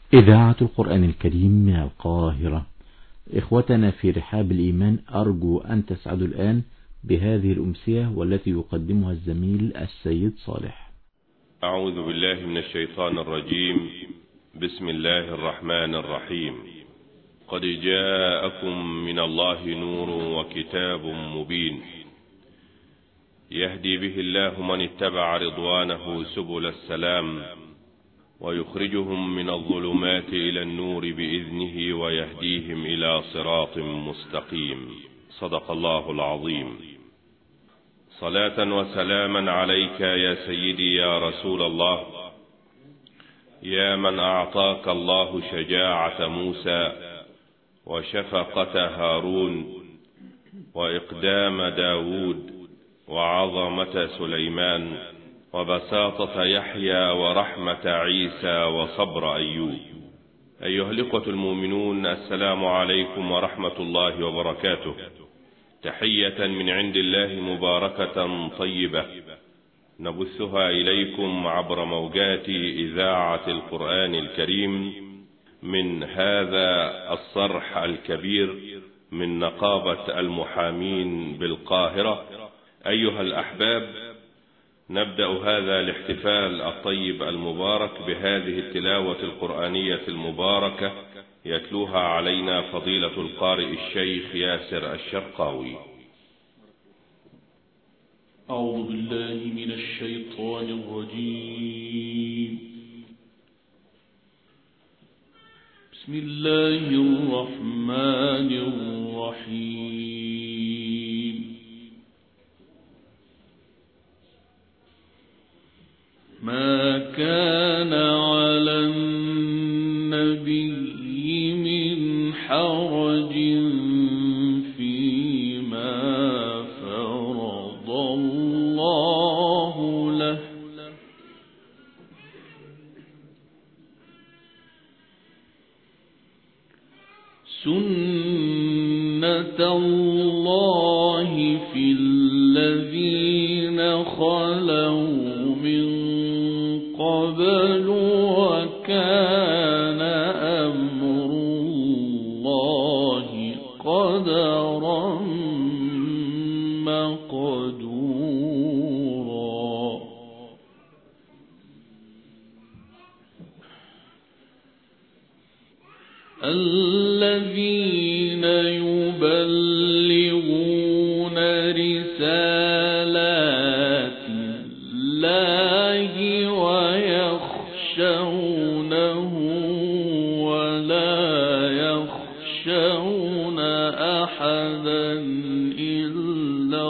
إذاعة القرآن الكريم من القاهرة. إخوتنا في رحاب الإيمان، أرجو أن تسعدوا الآن بهذه الأمسية والتي يقدمها الزميل السيد صالح. أعوذ بالله من الشيطان الرجيم. بسم الله الرحمن الرحيم. قد جاءكم من الله نور وكتاب مبين يهدي به الله من اتبع رضوانه سبل السلام ويخرجهم من الظلمات إلى النور بإذنه ويهديهم إلى صراط مستقيم. صدق الله العظيم. صلاة وسلاما عليك يا سيدي يا رسول الله، يا من أعطاك الله شجاعة موسى وشفقة هارون وإقدام داود وعظمة سليمان وبساطة يحيى ورحمة عيسى وصبر أيوب. أيها الإخوة المؤمنون، السلام عليكم ورحمة الله وبركاته. تحية من عند الله مباركة طيبة نبثها إليكم عبر موجات إذاعة القرآن الكريم من هذا الصرح الكبير من نقابة المحامين بالقاهرة. أيها الأحباب، نبدأ هذا الاحتفال الطيب المبارك بهذه التلاوة القرآنية المباركة يتلوها علينا فضيلة القارئ الشيخ ياسر الشرقاوي. أعوذ بالله من الشيطان الرجيم. بسم الله الرحمن الرحيم. ما كان على النبي من حرج فيما فرض الله له، سنة الله في الذين خلوا من قبل، وكان أمر الله قدرا مقدورا. الذين يبلغون رسالات الله ويخشونه ولا يخشون أحدا إلا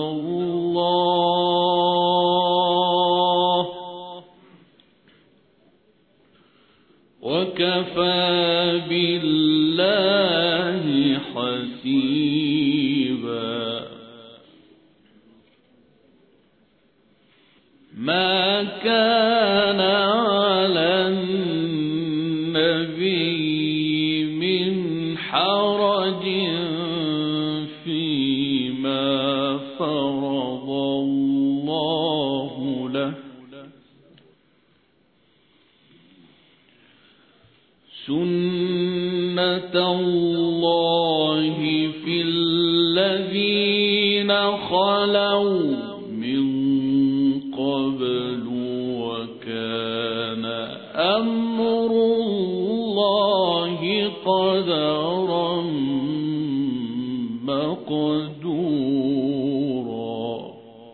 الله، وكفى بالله حسيبا. ما كان على النبي من حرج فيما فرض الله له، سنة الله في الذين خلوا من قبل، وكان أمر الله قدرا مقدورا.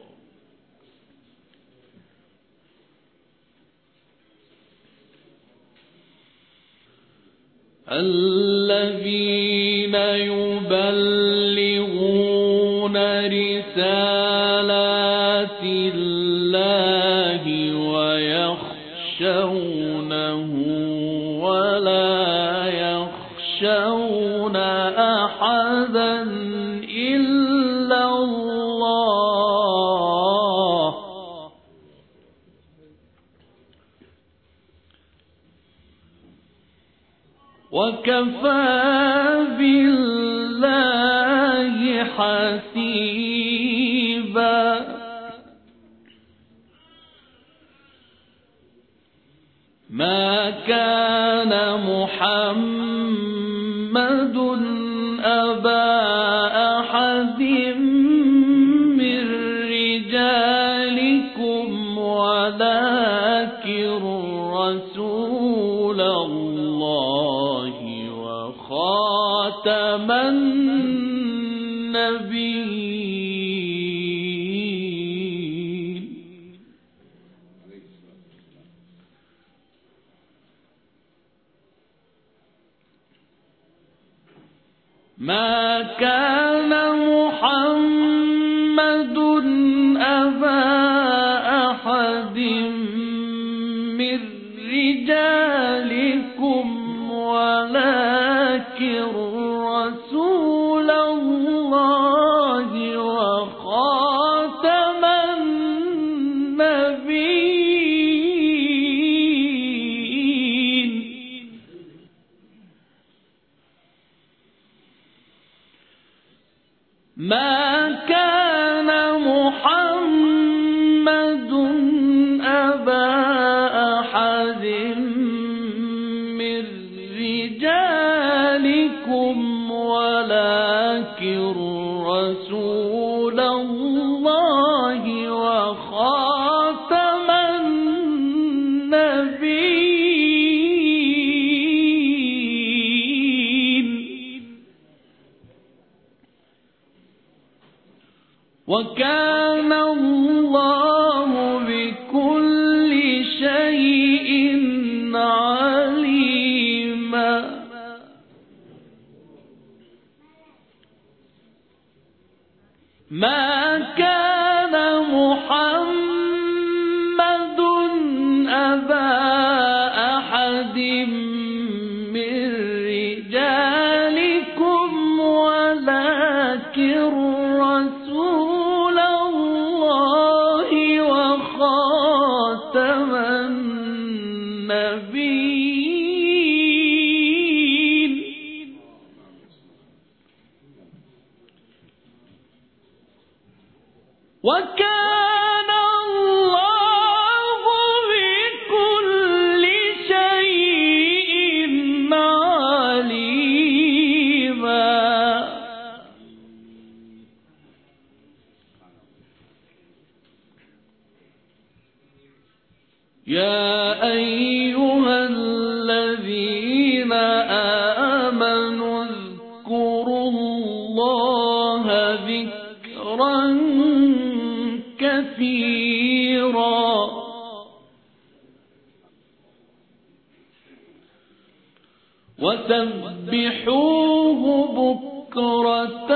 الذين يبلغون رسالات الله ويخشونه ولا يخشون أحدا إلا الله، وكفى بالله حسيبا. ما كان محمد أبا أحد من رجالكم ولكن رسول الله وخاتم النبيين. ما كان محمد أبا أحد من رجالكم ولكن رسول الله وخاتم النبيين. ما كان محمد أبا أحد من رجالكم ولكن رسول الله وخاتم النبيين. وكان الله بكل شيء عليما. ما كان محمد أبا أحد من رجالكم ولكن رسول الله وخاتم النبيين. وكان الله بكل شيء عليما. يا أيها الذين آمنوا اذكروا الله ذكرا كثيرا وسبحوه بكرة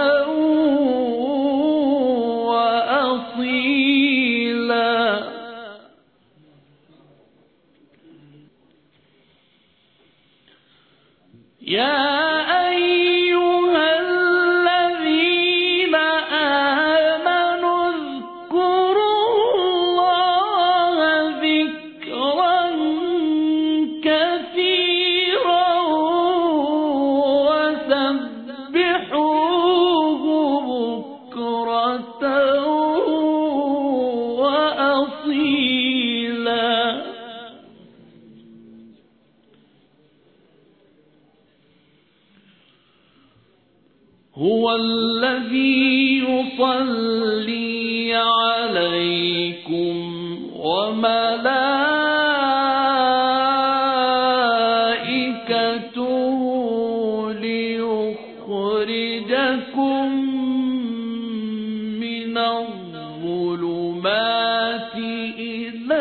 وأصيلا. يا أيها الذين آمنوا اذكروا الله ذكرا كثيرا وسبحوه بكرة وأصيلا. هو الذي يصلي عليكم وملائكته ليخرجكم من الظلمات إلى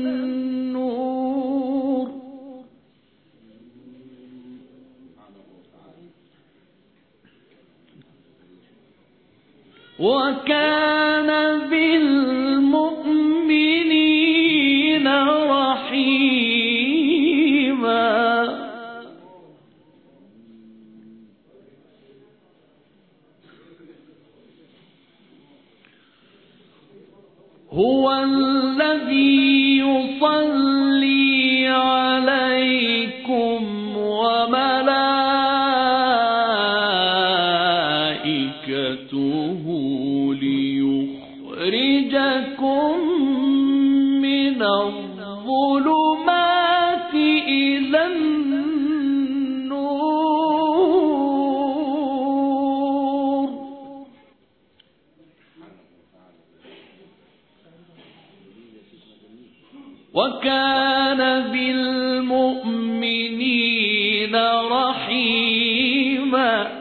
النور. وكان بالمؤمنين رحيما. هو الذي يصلي عليكم وملائكته ليخرجكم من الظلمات إلى النور. وكان بالمؤمنين رحيما.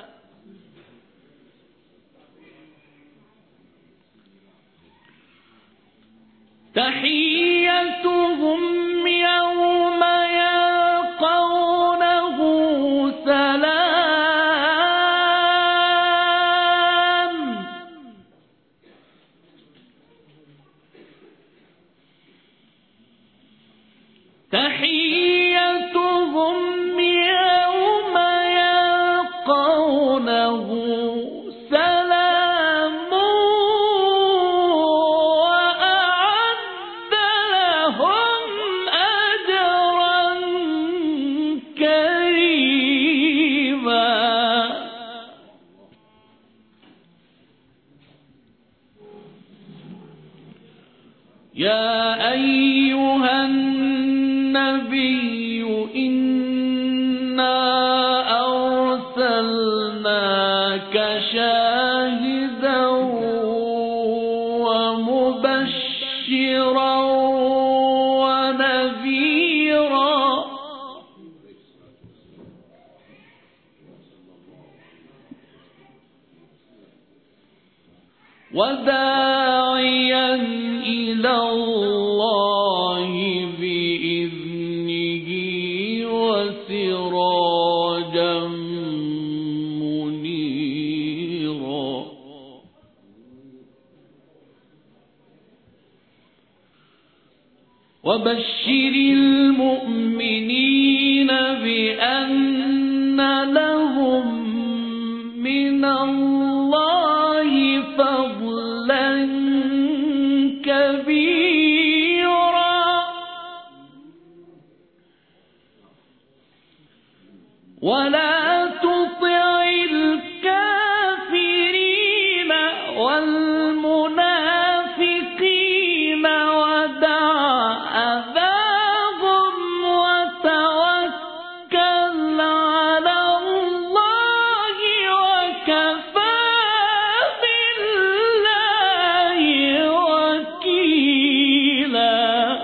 تحيتهم يوم يلقونه سلام. تحيتهم يوم يلقونه سلام وأعد لهم أجرا كريما. يا أيها النبي إنا أرسلناك شاهدا ومبشرا ونذيرا وداعيا إلى الله بإذنه وسراجا منيرا. وبشر المؤمنين بأن لهم من الله فضلا كبيرا. ولا تطع الكافرين والمنافقين ودع أذاهم وتوكل على الله وكفى بالله وكيلا.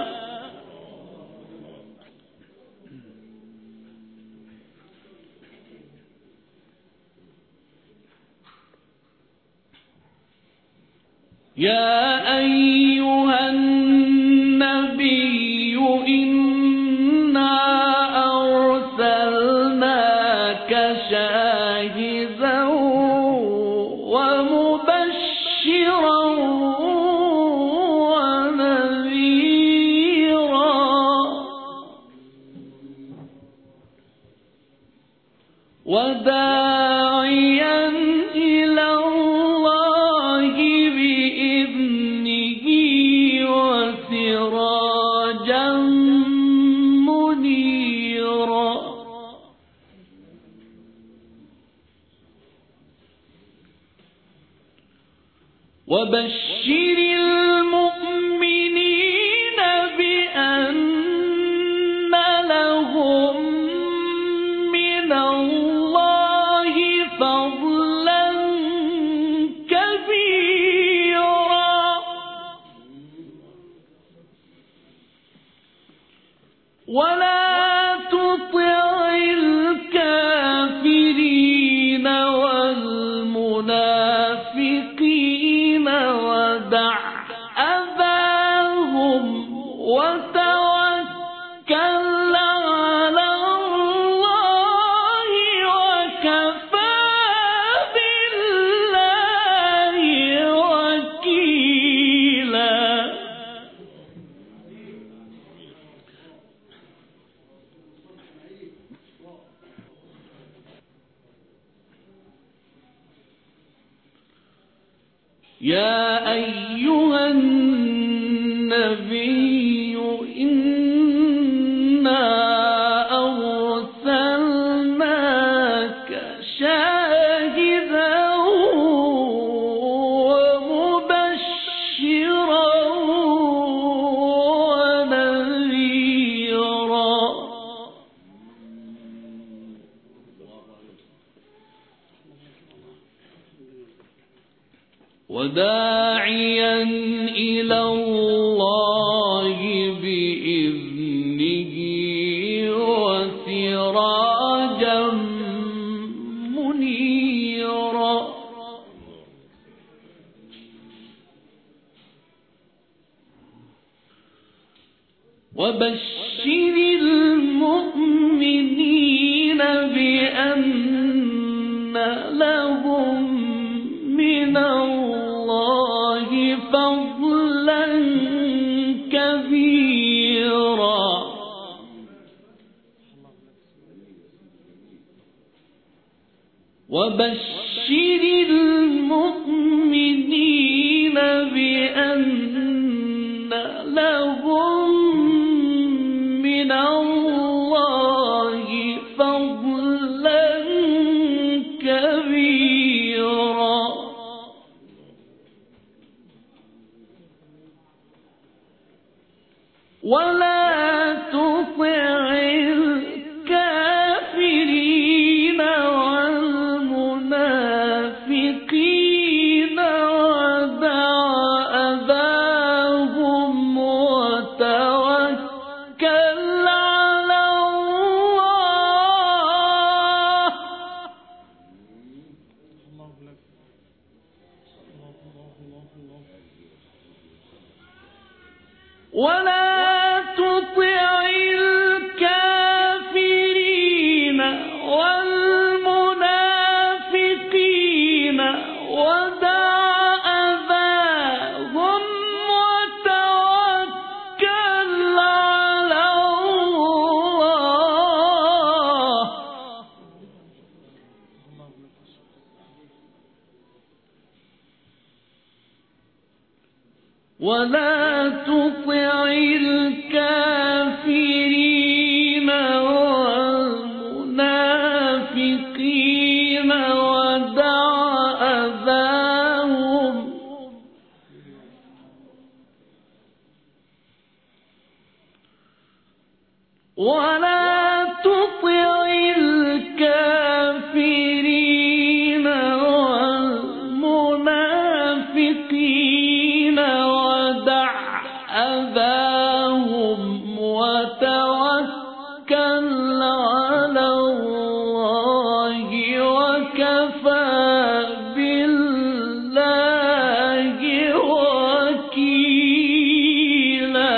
يا أيها النبي إنا أرسلناك شاهدا ومبشرا ونذيرا وداعيا إلى الله بإذنه وسراجا منيرا. وبشر المؤمنين بأن لهم من الله فضلا كبيرا. ولا تطع الكافرين والمنافقين ودع أذاهم وتوكل على الله وكفى بالله وكيلا. يا أيها النبي إنا أرسلناك شاهدا ومبشرا ونذيرا وداعيا إلى الله بإذنه وسراجا منيرا وبشر المؤمنين بأن لهم من الله فضلا كبيرا وبشر المؤمنين بأن لهم من الله فضلا كبيرا ولا تطع الكافرين والمنافقين ودع أذاهم وتوكل على الله ولا تطع الكافرين والمنافقين ودع أذاهم وتوكل على الله ولا تطع الكافرين والمنافقين ودع أذاهم ولا تطع الكافرين والمنافقين ودع أذاهم وتوكل على الله وكفى بالله وكيلا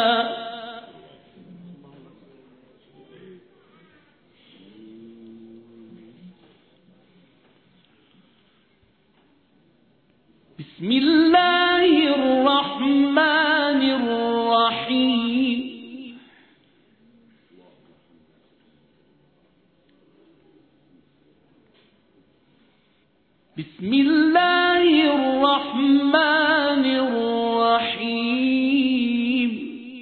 بسم الله الرحمن الرحيم بسم الله الرحمن الرحيم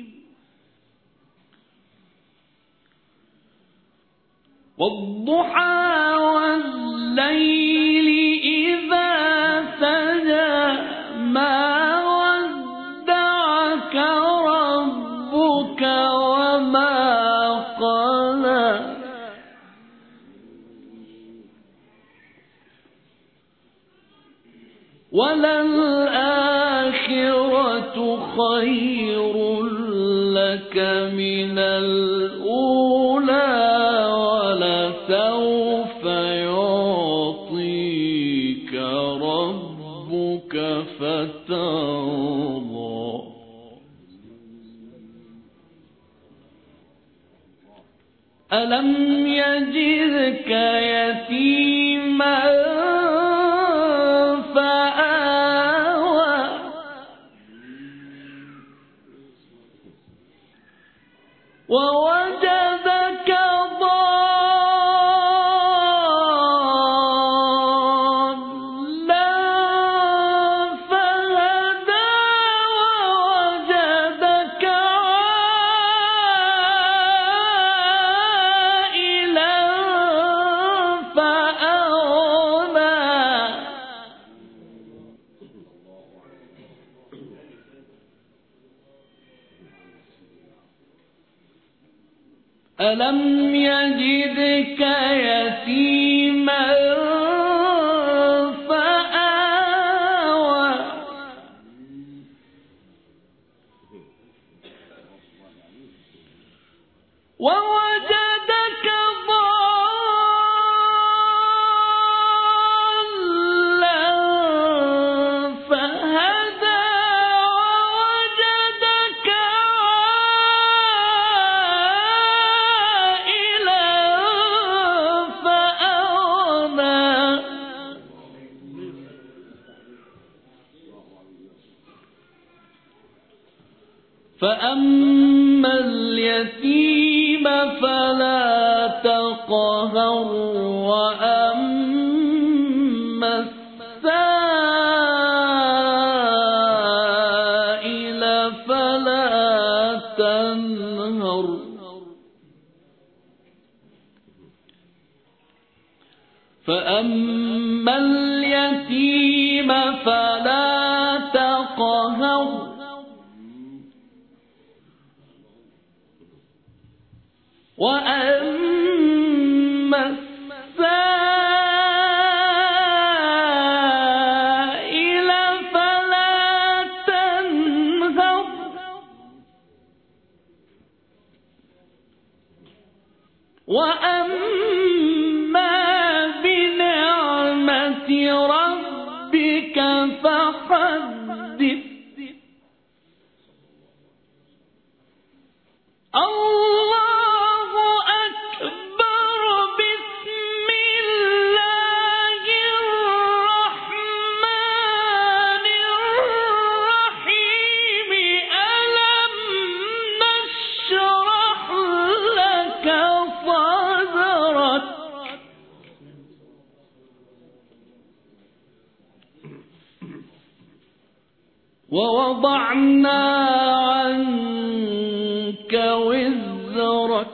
والضحى والليل إذا سجى ما ودعك ربك وما قلى وللآخرة خير لك من الأولى ولسوف يعطيك ربك فترضى ألم يجدك يتيما فآوى ووجدك ضالا فهدى ووجدك عائلا فأغنى ألم يجدك يتيما فآوى ووجدك فأما اليتيم فلا تقهر وأما السائل فلا تنهر فأما اليتيم فلا تقهر وأما السائل فلا تنهر وأما بنعمة ربك فحدث الله أكبر بسم الله الرحمن الرحيم ألم نشرح لك صدرك ووضعنا عنك وزرك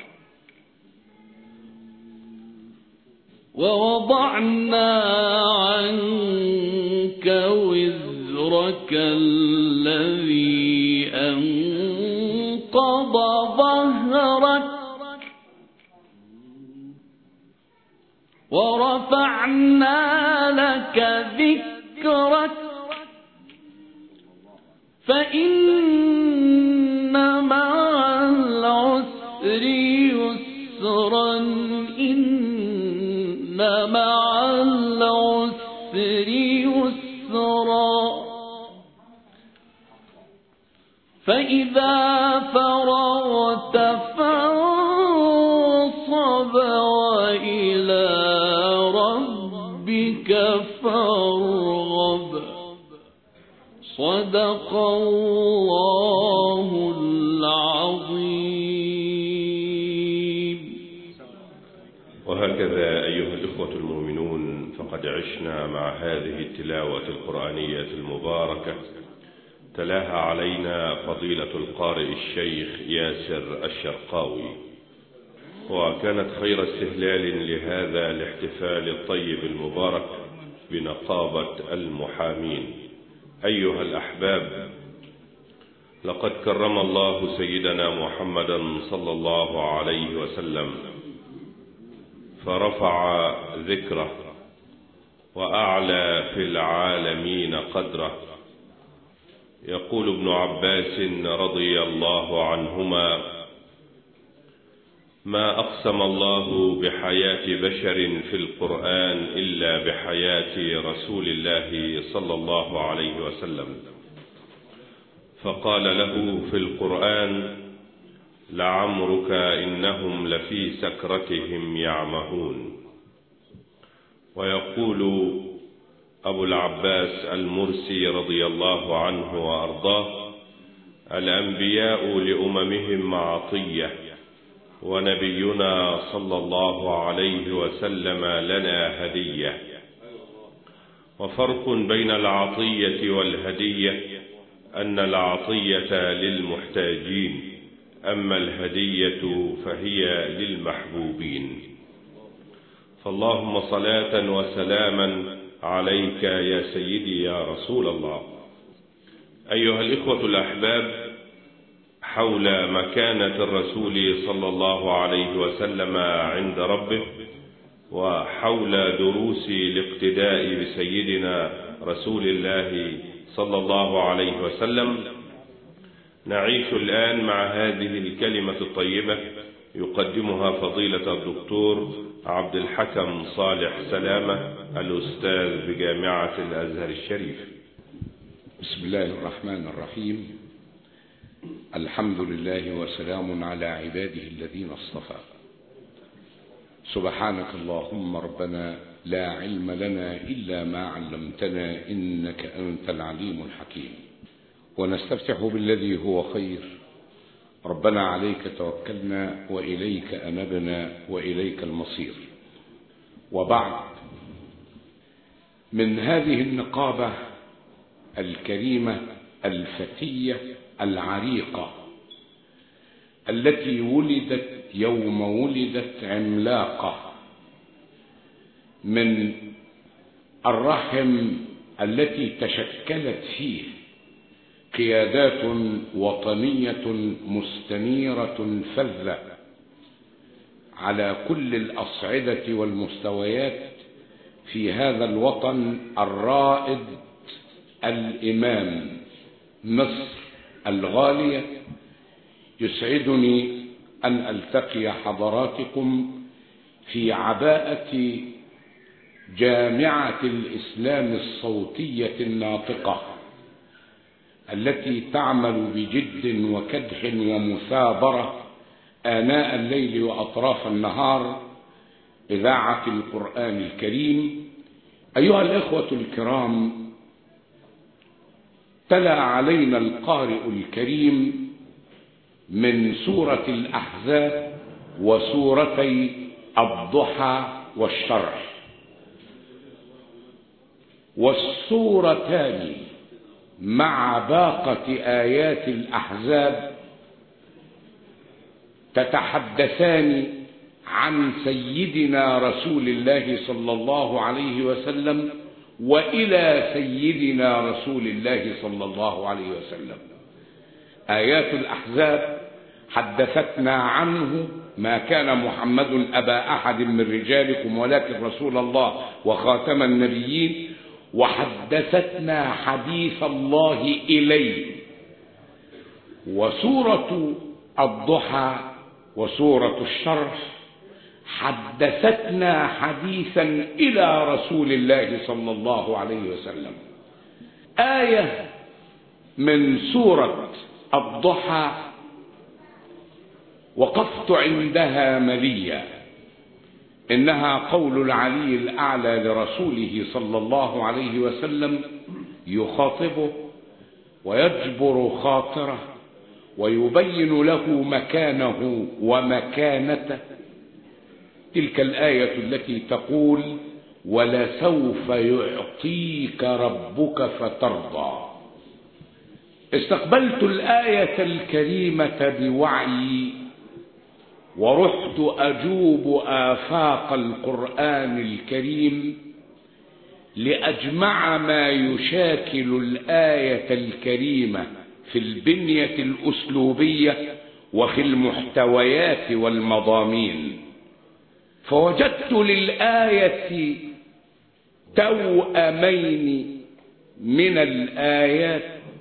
الذي أنقض ظهرك ورفعنا لك ذكرك فإن مع العسر يسرا إن مع العسر يسرا فإذا فرغت فانصب وإلى ربك فارغب صدق الله العظيم. وهكذا أيها الإخوة المؤمنون فقد عشنا مع هذه التلاوة القرآنية المباركة تلاها علينا فضيلة القارئ الشيخ ياسر الشرقاوي، وكانت خير استهلال لهذا الاحتفال الطيب المبارك بنقابة المحامين. أيها الأحباب، لقد كرم الله سيدنا محمدا صلى الله عليه وسلم فرفع ذكره وأعلى في العالمين قدره. يقول ابن عباس رضي الله عنهما: ما أقسم الله بحياة بشر في القرآن إلا بحياة رسول الله صلى الله عليه وسلم، فقال له في القرآن: لعمرك إنهم لفي سكرتهم يعمهون. ويقول أبو العباس المرسي رضي الله عنه وأرضاه: الأنبياء لأممهم معطية، ونبينا صلى الله عليه وسلم لنا هدية. وفرق بين العطية والهدية أن العطية للمحتاجين، أما الهدية فهي للمحبوبين. فاللهم صلاة وسلاما عليك يا سيدي يا رسول الله. أيها الإخوة الأحباب، حول مكانة الرسول صلى الله عليه وسلم عند ربه، وحول دروس الاقتداء بسيدنا رسول الله صلى الله عليه وسلم، نعيش الآن مع هذه الكلمة الطيبة يقدمها فضيلة الدكتور عبد الحكم صالح سلامة، الأستاذ بجامعة الأزهر الشريف. بسم الله الرحمن الرحيم. الحمد لله وسلام على عباده الذين اصطفى. سبحانك اللهم ربنا لا علم لنا إلا ما علمتنا إنك أنت العليم الحكيم. ونستفتح بالذي هو خير. ربنا عليك توكلنا وإليك أنبنا وإليك المصير. وبعد، من هذه النقابة الكريمة الفتية العريقة التي ولدت يوم ولدت عملاقة من الرحم التي تشكلت فيه قيادات وطنية مستنيرة فذة على كل الأصعدة والمستويات في هذا الوطن الرائد الإمام مصر الغالية. يسعدني أن ألتقي حضراتكم في عباءة جامعة الإسلام الصوتية الناطقة التي تعمل بجد وكدح ومثابرة آناء الليل وأطراف النهار إذاعة القرآن الكريم. أيها الإخوة الكرام، تلا علينا القارئ الكريم من سورة الأحزاب وسورتي الضحى والشرح، والسورتان مع باقة آيات الأحزاب تتحدثان عن سيدنا رسول الله صلى الله عليه وسلم وإلى سيدنا رسول الله صلى الله عليه وسلم. آيات الأحزاب حدثتنا عنه ما كان محمد أبا أحد من رجالكم ولكن رسول الله وخاتم النبيين، وحدثتنا حديث الله إليه. وسورة الضحى وسورة الشرح حدثتنا حديثا إلى رسول الله صلى الله عليه وسلم. آية من سورة الضحى وقفت عندها مليا، إنها قول العلي الأعلى لرسوله صلى الله عليه وسلم يخاطبه ويجبر خاطره ويبين له مكانه ومكانته. تلك الآية التي تقول: ولسوف يعطيك ربك فترضى. استقبلت الآية الكريمة بوعي ورحت أجوب آفاق القرآن الكريم لأجمع ما يشاكل الآية الكريمة في البنية الأسلوبية وفي المحتويات والمضامين، فوجدت للآية توأمين من الآيات.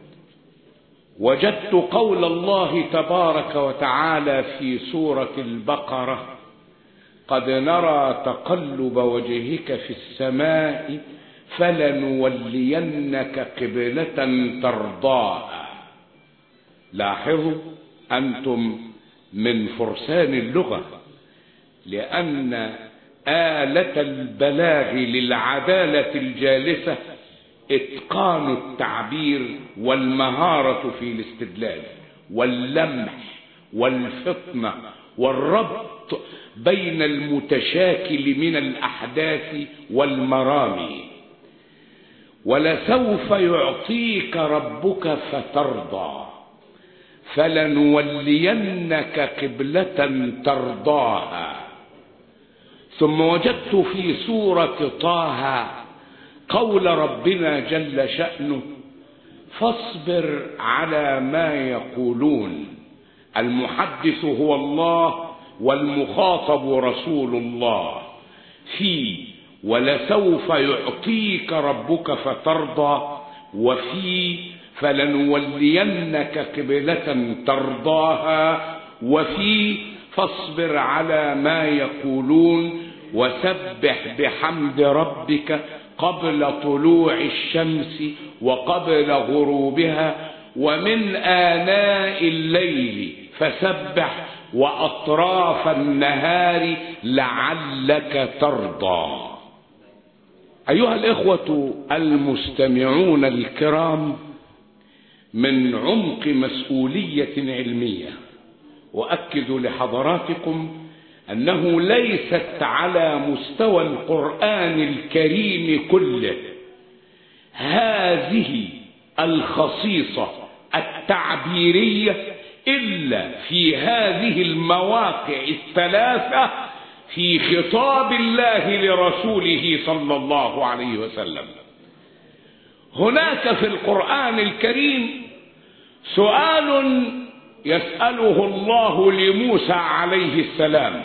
وجدت قول الله تبارك وتعالى في سورة البقرة: قد نرى تقلب وجهك في السماء فلنولينك قبلة ترضاها. لاحظوا أنتم من فرسان اللغة، لأن آلة البلاغ للعدالة الجالسة إتقان التعبير والمهارة في الاستدلال واللمح والفطنة والربط بين المتشاكل من الأحداث والمرامي. ولسوف يعطيك ربك فترضى فلنولينك قبلة ترضاها. ثم وجدت في سورة طه قول ربنا جل شأنه: فاصبر على ما يقولون. المحدث هو الله والمخاطب رسول الله. في ولسوف يعطيك ربك فترضى، وفي فلنولينك قبلة ترضاها، وفي فاصبر على ما يقولون وسبح بحمد ربك قبل طلوع الشمس وقبل غروبها ومن آناء الليل فسبح وأطراف النهار لعلك ترضى. أيها الإخوة المستمعون الكرام، من عمق مسؤولية علمية. وأكد لحضراتكم أنه ليست على مستوى القرآن الكريم كله هذه الخصيصة التعبيرية إلا في هذه المواقع الثلاثة في خطاب الله لرسوله صلى الله عليه وسلم. هناك في القرآن الكريم سؤال يسأله الله لموسى عليه السلام،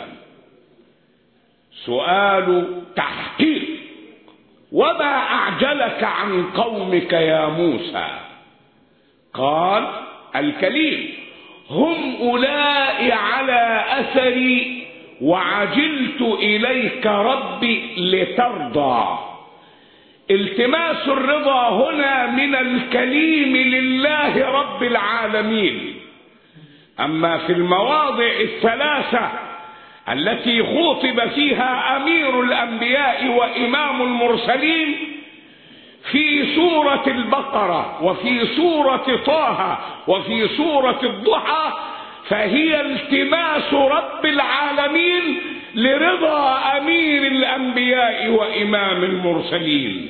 سؤال تحقيق: وما أعجلك عن قومك يا موسى؟ قال الكليم: هم أولئك على أثري وعجلت إليك ربي لترضى. التماس الرضا هنا من الكليم لله رب العالمين. أما في المواضع الثلاثة التي خاطب فيها أمير الأنبياء وإمام المرسلين في سورة البقرة وفي سورة طه وفي سورة الضحى، فهي التماس رب العالمين لرضا أمير الأنبياء وإمام المرسلين.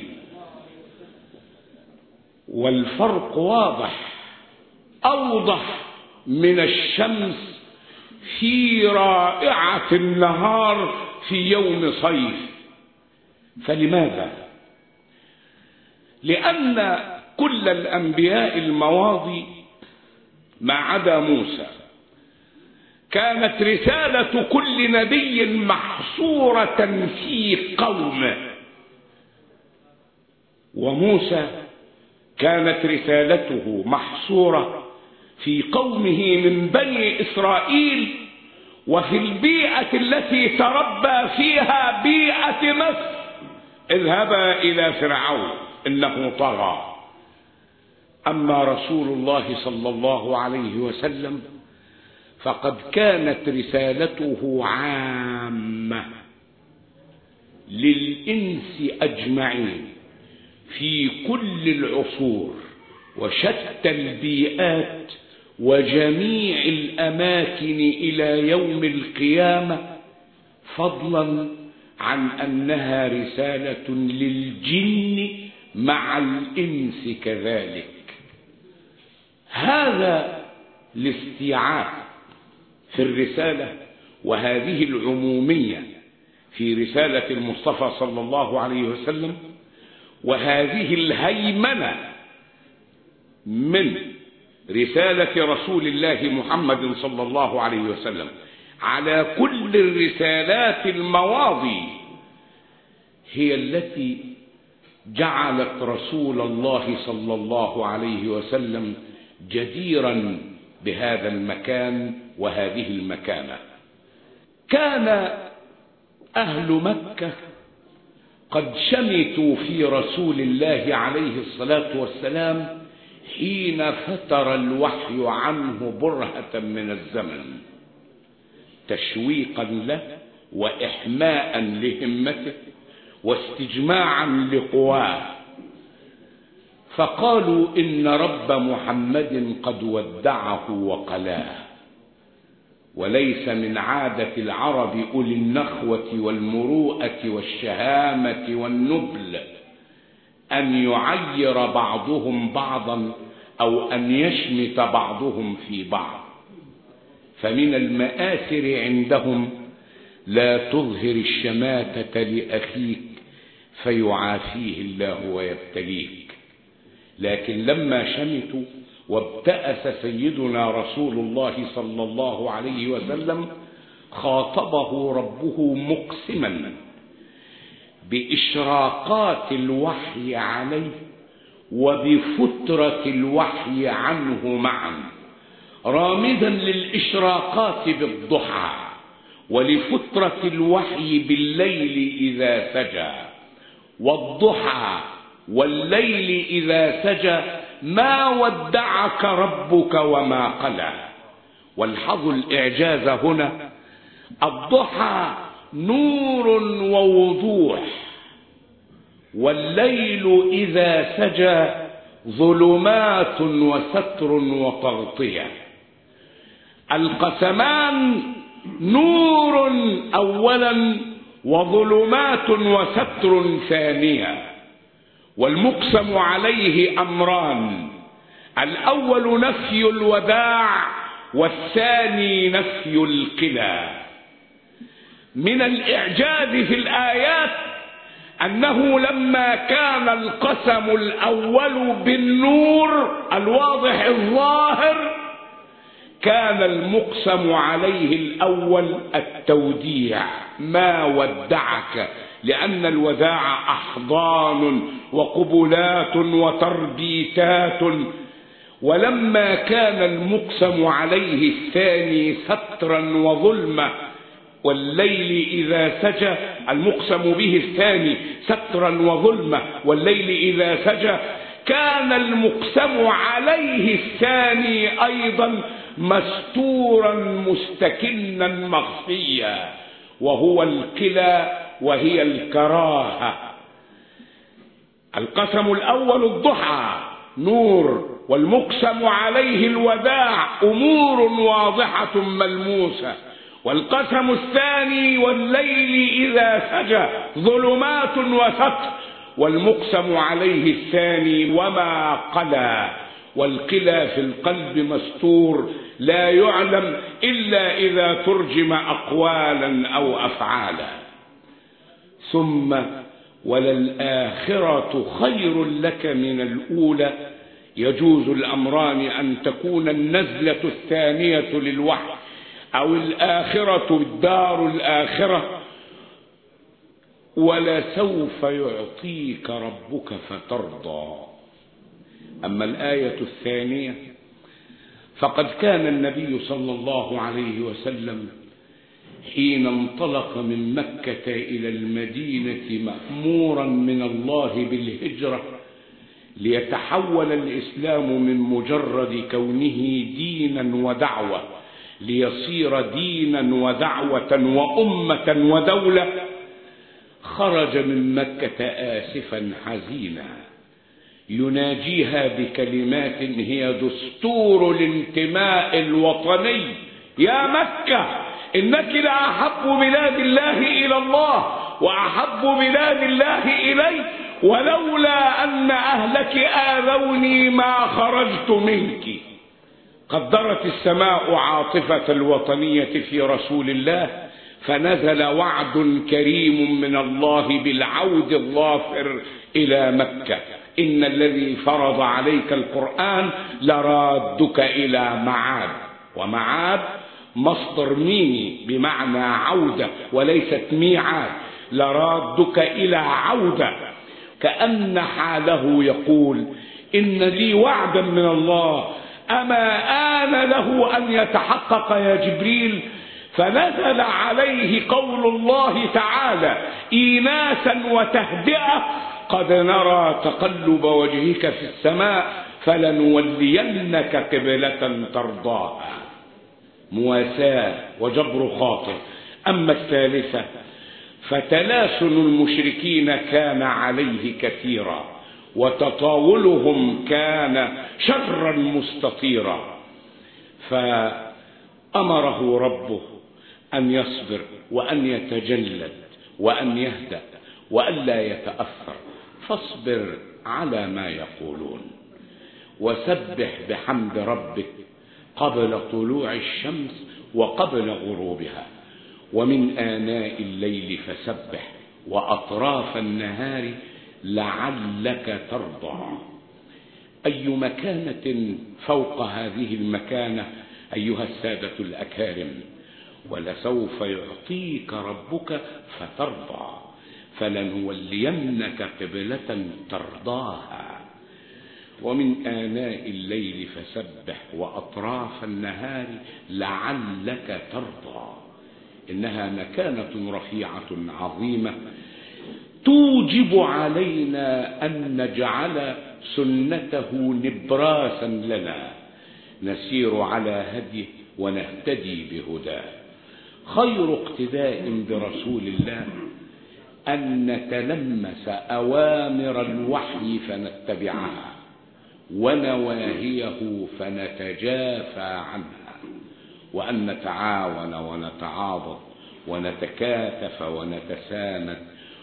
والفرق واضح أوضح من الشمس في رائعة النهار في يوم صيف. فلماذا؟ لأن كل الأنبياء المواضي ما عدا موسى كانت رسالة كل نبي محصورة في قومه، وموسى كانت رسالته محصورة في قومه من بني إسرائيل وفي البيئة التي تربى فيها بيئة مصر. اذهبا إلى فرعون إنه طغى. أما رسول الله صلى الله عليه وسلم فقد كانت رسالته عامة للإنس أجمعين في كل العصور وشتى البيئات وجميع الأماكن إلى يوم القيامة، فضلا عن أنها رسالة للجن مع الإنس كذلك. هذا الاستيعاب في الرسالة وهذه العمومية في رسالة المصطفى صلى الله عليه وسلم، وهذه الهيمنة من رسالة رسول الله محمد صلى الله عليه وسلم على كل الرسالات المواضي، هي التي جعلت رسول الله صلى الله عليه وسلم جديرا بهذا المكان وهذه المكانة. كان أهل مكة قد شمتوا في رسول الله عليه الصلاة والسلام حين فتر الوحي عنه برهة من الزمن، تشويقا له وإحماء لهمته واستجماعا لقواه، فقالوا إن رب محمد قد ودعه وقلاه. وليس من عادة العرب أولي النخوة والمروءة والشهامة والنبل أن يعير بعضهم بعضا أو أن يشمت بعضهم في بعض. فمن المآثر عندهم لا تظهر الشماتة لأخيك فيعافيه الله ويبتليك. لكن لما شمتوا وابتأس سيدنا رسول الله صلى الله عليه وسلم خاطبه ربه مقسما بإشراقات الوحي عليه وبفترة الوحي عنه معا، رامزا للإشراقات بالضحى ولفترة الوحي بالليل إذا سجى. والضحى والليل إذا سجى ما ودعك ربك وما قلى. والحظ الإعجاز هنا الضحى نور ووضوح، والليل إذا سجى ظلمات وستر وتغطية. القسمان نور أولا وظلمات وستر ثانيا، والمقسم عليه أمران: الأول نفي الوداع، والثاني نفي الكلا. من الإعجاز في الآيات أنه لما كان القسم الأول بالنور الواضح الظاهر، كان المقسم عليه الأول التوديع: ما ودعك، لأن الوداع أحضان وقبلات وتربيتات. ولما كان المقسم عليه الثاني سترا وظلمة، والليل إذا سجى، المقسم به الثاني سترا وظلمة والليل إذا سجى، كان المقسم عليه الثاني أيضا مستورا مستكنا مخفيا، وهو الكلا وهي الكراهة. القسم الأول الضحى نور، والمقسم عليه الوداع أمور واضحة ملموسة. والقسم الثاني والليل إذا سجى ظلمات وستر، والمقسم عليه الثاني وما قلى. والقلى في القلب مستور لا يعلم إلا إذا ترجم أقوالا أو أفعالا. ثم وللآخرة خير لك من الأولى. يجوز الأمران: أن تكون النزلة الثانية للوحي، أو الآخرة الدار الآخرة. ولسوف يعطيك ربك فترضى. أما الآية الثانية فقد كان النبي صلى الله عليه وسلم حين انطلق من مكة إلى المدينة مأمورا من الله بالهجرة ليتحول الإسلام من مجرد كونه دينا ودعوة ليصير دينا ودعوة وأمة ودولة، خرج من مكة آسفا حزينا يناجيها بكلمات هي دستور الانتماء الوطني: يا مكة إنك لأحب بلاد الله إلى الله وأحب بلاد الله إلي، ولولا أن أهلك آذوني ما خرجت منك. قدرت السماء عاطفة الوطنية في رسول الله، فنزل وعد كريم من الله بالعود الظافر إلى مكة: إن الذي فرض عليك القرآن لرادك إلى معاد. ومعاد مصدر ميمي بمعنى عودة وليست ميعاد. لرادك إلى عودة، كأن حاله يقول: إن لي وعدا من الله، أما آن له أن يتحقق يا جبريل؟ فنزل عليه قول الله تعالى إيناسا وتهدئة: قد نرى تقلب وجهك في السماء فلنولينك قبلة ترضاها. مواساة وجبر خاطر. أما الثالثة فتلاسن المشركين كان عليه كثيرا، وتطاولهم كان شرا مستطيرا، فأمره ربه أن يصبر وأن يتجلد وأن يهدأ وألا يتأثر. فاصبر على ما يقولون، وسبح بحمد ربك قبل طلوع الشمس وقبل غروبها، ومن آناء الليل فسبح وأطراف النهار لعلك ترضى. أي مكانة فوق هذه المكانة أيها السادة الأكارم؟ ولسوف يعطيك ربك فترضى، فلنولينك قبلة ترضاها. ومن آناء الليل فسبح وأطراف النهار لعلك ترضى. إنها مكانة رفيعة عظيمة توجب علينا أن نجعل سنته نبراسا لنا نسير على هديه ونهتدي بهداه. خير اقتداء برسول الله أن نتلمس أوامر الوحي فنتبعها، ونواهيه فنتجافى عنها، وأن نتعاون ونتعاضد ونتكاتف ونتساند،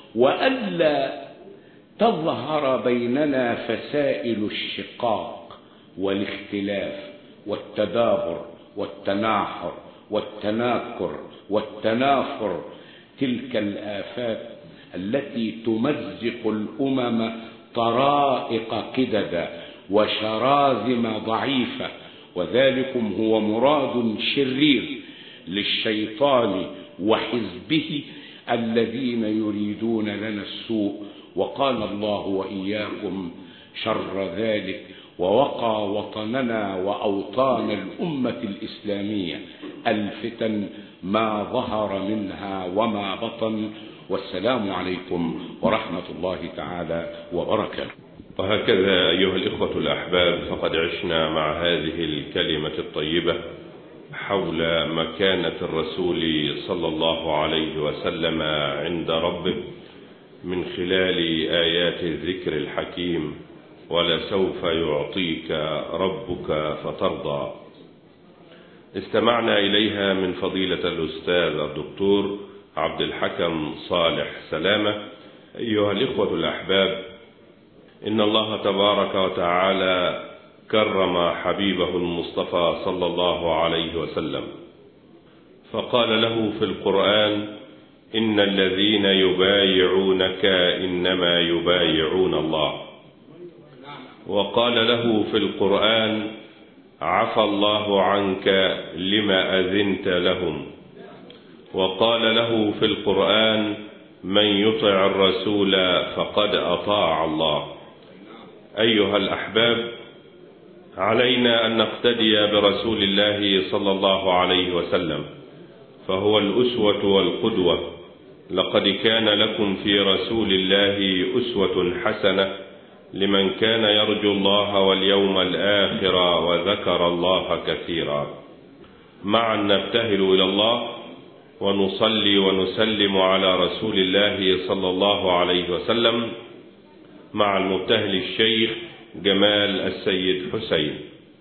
وألا تظهر بيننا فسائل الشقاق والاختلاف والتدابر والتناحر والتناكر والتنافر، تلك الآفات التي تمزق الأمم طرائق كددا وشراذم ضعيفة. وذلكم هو مراد شرير للشيطان وحزبه الذين يريدون لنا السوء، وقال الله وإياكم شر ذلك، ووقى وطننا وأوطان الأمة الإسلامية الفتن ما ظهر منها وما بطن. والسلام عليكم ورحمة الله تعالى وبركاته. وهكذا أيها الإخوة الأحباب، فقد عشنا مع هذه الكلمة الطيبة حول مكانة الرسول صلى الله عليه وسلم عند ربه من خلال آيات الذكر الحكيم: ولسوف يعطيك ربك فترضى. استمعنا إليها من فضيلة الأستاذ الدكتور عبد الحكم صالح سلامة. أيها الإخوة الأحباب، إن الله تبارك وتعالى كرم حبيبه المصطفى صلى الله عليه وسلم، فقال له في القرآن: إن الذين يبايعونك إنما يبايعون الله. وقال له في القرآن: عفى الله عنك لما أذنت لهم. وقال له في القرآن: من يطع الرسول فقد أطاع الله. أيها الأحباب، علينا أن نقتدي برسول الله صلى الله عليه وسلم، فهو الأسوة والقدوة. لقد كان لكم في رسول الله أسوة حسنة لمن كان يرجو الله واليوم الآخر وذكر الله كثيرا. معا نبتهل إلى الله ونصلي ونسلم على رسول الله صلى الله عليه وسلم مع المبتهل الشيخ جمال السيد حسين.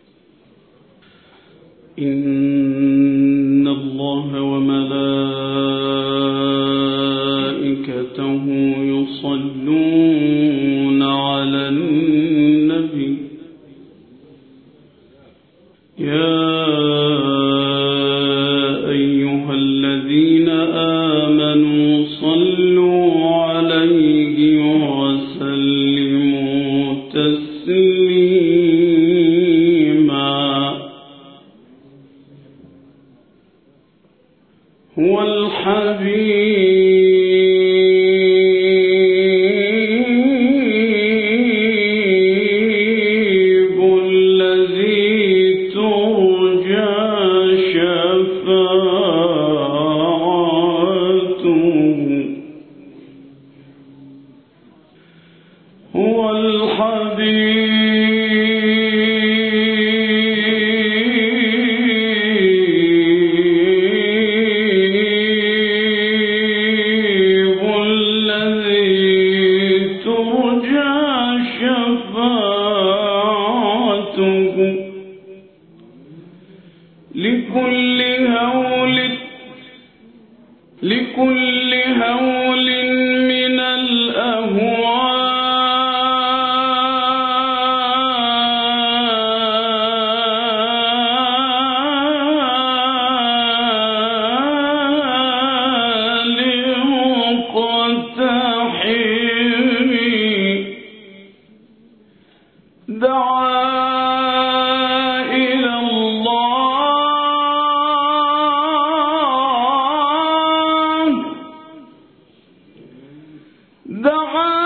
إن الله وملائكته يصلون على النبي يا أيها الذين آمنوا صلوا عليه وسلموا تسليما. هو الحبيب الذي ترجى شفاعته. هو الحبيب الذي ترجى شفاعته. لكل هول من الأهوال مقتحم دعا إلى الله، دعا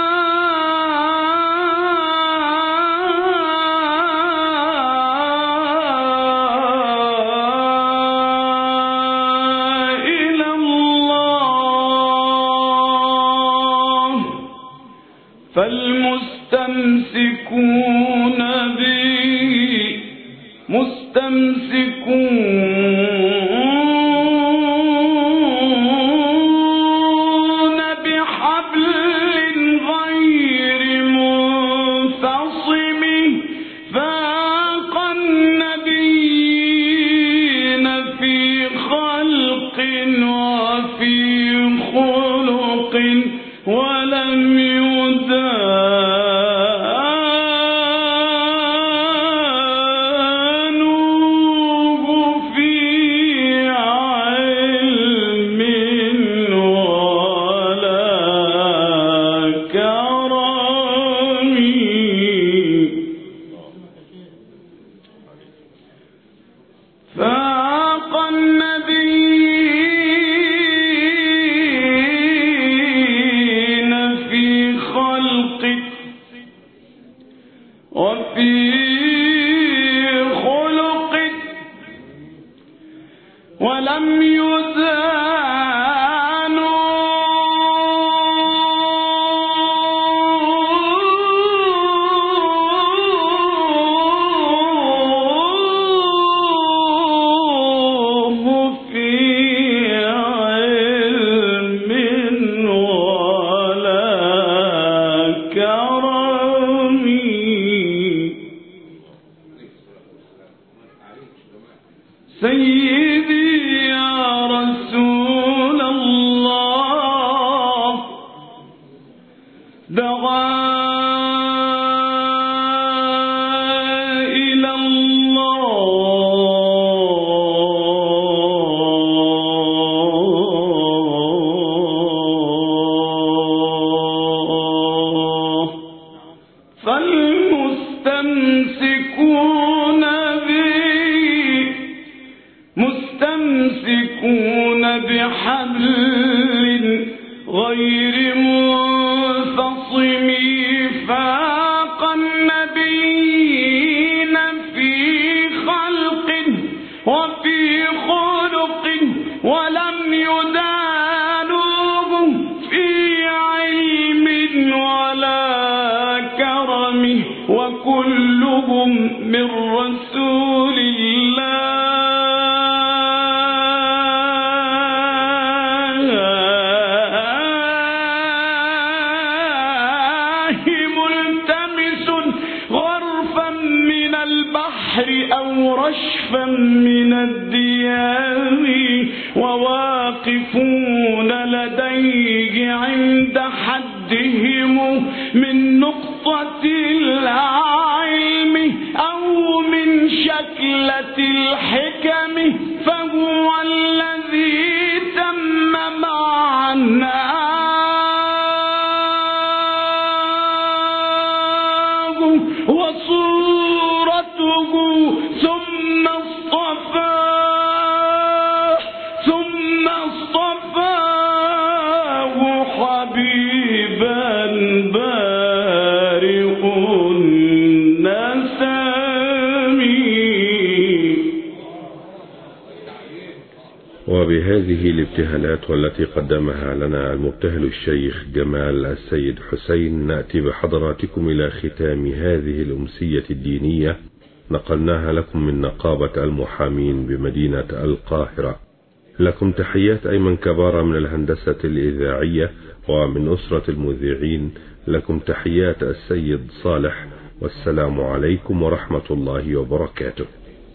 إلى الله. فالمستمسكون به مستمسكون بحبل غير منفصم ولم يدانوه في علم ولا كرم فاق النبيين في خلقه وفي خلقه ولم يدانوه في علم ولا كرم سيدي يا رسول الله دعا إلى الله فالمستمسكون به مستمسكون بحبل غير منفصم فاق النبيين في خلق وفي خلق ولم يدانوه في علم ولا كرم وكلهم من رسول الله ملتمس غرفا من البحر أو رشفا من الديام وواقفون لديه عند حدهم من نقطة العلم أو من شكلة الحكم فهو الذي تم معناه وصورته ثم اصطفاه حبيبا بارئ النسم. وبهذه الابتهالات والتي قدمها لنا المبتهل الشيخ جمال السيد حسين نأتي بحضراتكم إلى ختام هذه الأمسية الدينية نقلناها لكم من نقابة المحامين بمدينة القاهرة. لكم تحيات أيمن كبارة من الهندسة الإذاعية، ومن أسرة المذيعين لكم تحيات السيد صالح، والسلام عليكم ورحمة الله وبركاته.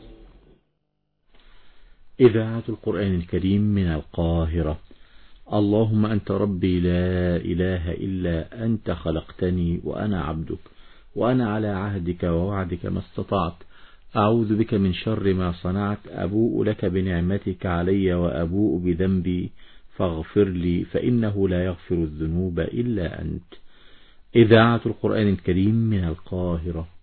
إذاعة القرآن الكريم من القاهرة. اللهم أنت ربي لا إله إلا أنت خلقتني وأنا عبدك، وأنا على عهدك ووعدك ما استطعت، أعوذ بك من شر ما صنعت، أبوء لك بنعمتك علي وأبوء بذنبي فاغفر لي فإنه لا يغفر الذنوب إلا أنت. إذاعة القرآن الكريم من القاهرة.